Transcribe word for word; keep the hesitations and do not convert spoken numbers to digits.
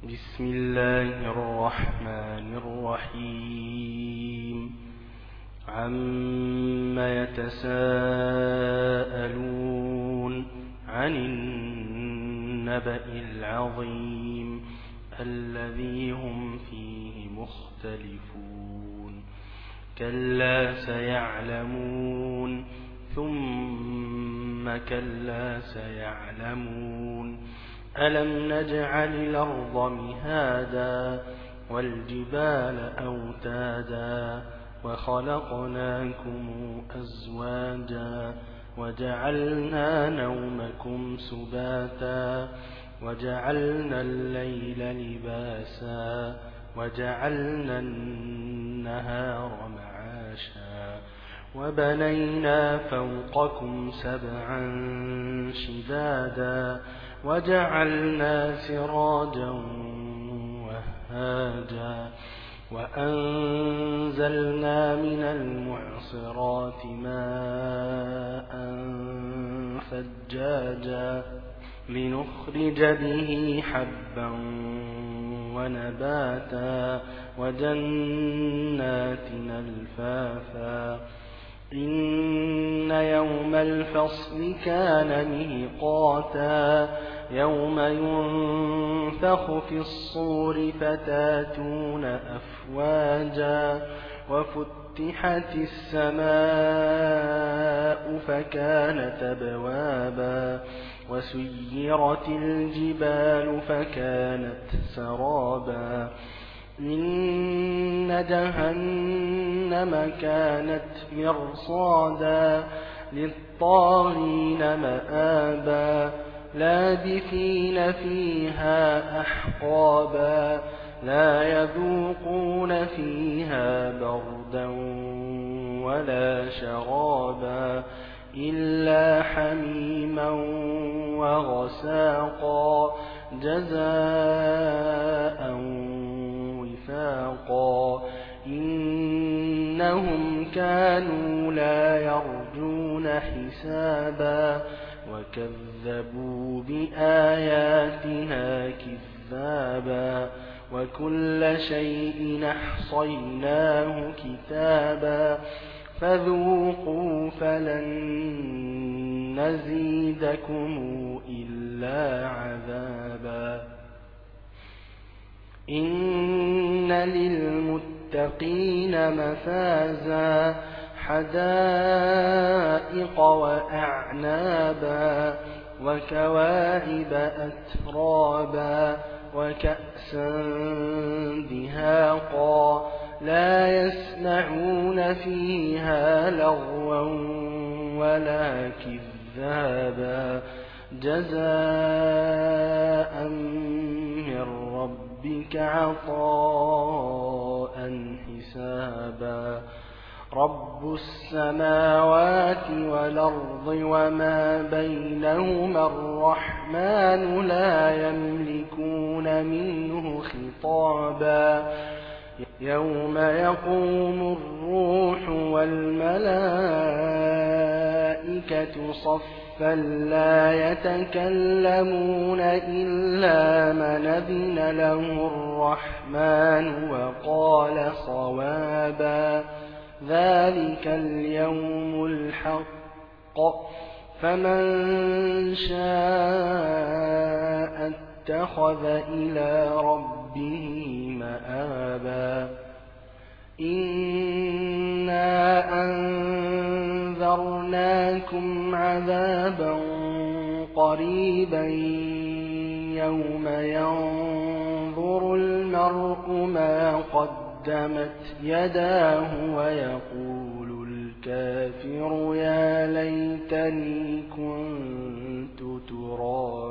بسم الله الرحمن الرحيم عم يتساءلون عن النبأ العظيم الذي هم فيه مختلفون كلا سيعلمون ثم كلا سيعلمون ألم نجعل الأرض مهادا والجبال أوتادا وخلقناكم أزواجا وجعلنا نومكم سباتا وجعلنا الليل لباسا وجعلنا النهار معاشا وبنينا فوقكم سبعا شدادا وجعلنا سراجا وهاجا وأنزلنا من المعصرات ماء ثجاجا لنخرج به حبا ونباتا وجنات ألفافا إن يوم الفصل كان ميقاتا يوم ينفخ في الصور فتاتون أفواجا وفتحت السماء فكانت أبوابا وسيرت الجبال فكانت سرابا إن جهنم كانت مرصادا للطاغين مآبا لابثين فيها أحقابا لا يذوقون فيها بردا ولا شرابا إلا حميما وغساقا جزاء وفاقا إنهم كانوا لا يرجون حسابا وكذبوا بآياتنا كذابا وكل شيء أحصيناه كتابا فذوقوا فلن نزيدكم إلا عذابا إن للمتقين مفازا حدائق وأعنابا وكواعب أترابا وكأسا دهاقا لا يسمعون فيها لغوا ولا كذابا جزاء من ربك عطاء حسابا رب السماوات والأرض وما بينهما الرحمن لا يملكون منه خطابا يوم يقوم الروح والملائكة صفا لا يتكلمون إلا من أذن له الرحمن وقال صوابا ذلك اليوم الحق فمن شاء اتخذ إلى ربه مآبا إنا أنذرناكم عذابا قريبا يوم ينظر المرء ما قدمت يداه ويقول الكافر يا ليتني كنت ترابا